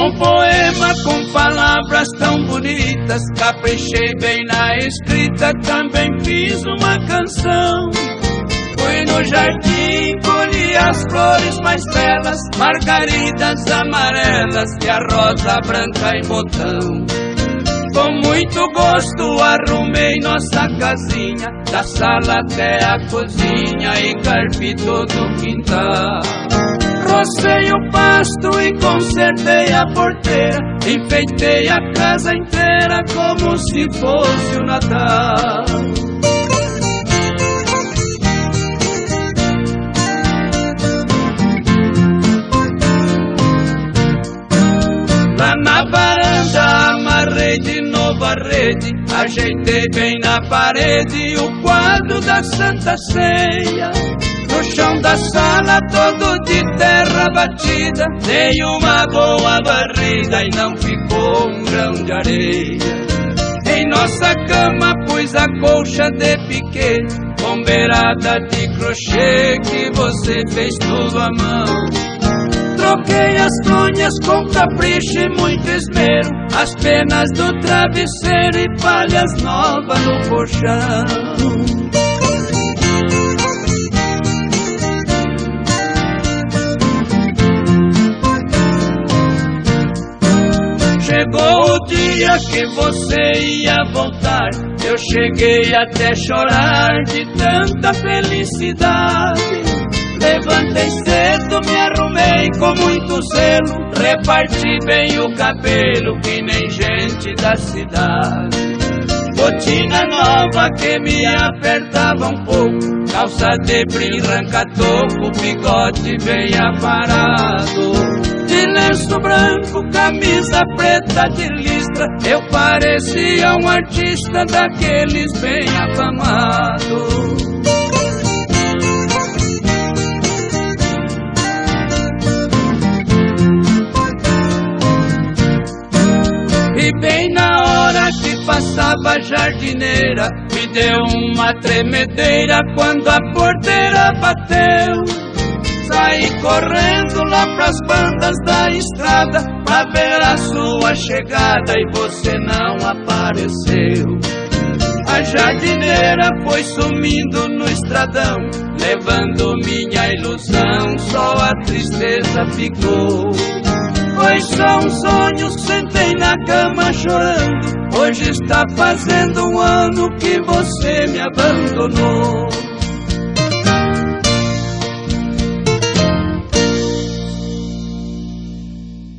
um poema com palavras tão bonitas, caprichei bem na escrita, também fiz uma canção. Fui no jardim, colhi as flores mais belas, margaridas amarelas e a rosa branca em botão. Com muito gosto arrumei nossa casinha, da sala até a cozinha, e carpi todo o quintal. Rocei o pasto e consertei a porteira, enfeitei a casa inteira como se fosse o Natal. Lá na varanda amarrei de novo a rede, ajeitei bem na parede o quadro da Santa Ceia. No chão da sala todo de terra batida, dei uma boa varrida e não ficou um grão de areia. Em nossa cama pus a colcha de piquê, com beirada de crochê que você fez tudo à mão. Troquei as fronhas com capricho e muito esmero, as penas do travesseiro e palhas novas no colchão. Chegou o dia que você ia voltar, eu cheguei até chorar de tanta felicidade. Levantei cedo, me arrumei com muito zelo, reparti bem o cabelo que nem gente da cidade. Botina nova que me apertava um pouco, calça de brim, ranca-toco, bigode bem aparado. De lenço branco, camisa preta de listra, eu parecia um artista daqueles bem afamados. E bem na hora que passava a jardineira, me deu uma tremedeira quando a porteira bateu. Saí correndo lá pras bandas da estrada pra ver a sua chegada e você não apareceu. A jardineira foi sumindo no estradão, levando minha ilusão, só a tristeza ficou. Foi só um sonho, sentei na cama chorando, hoje está fazendo um ano que você me abandonou.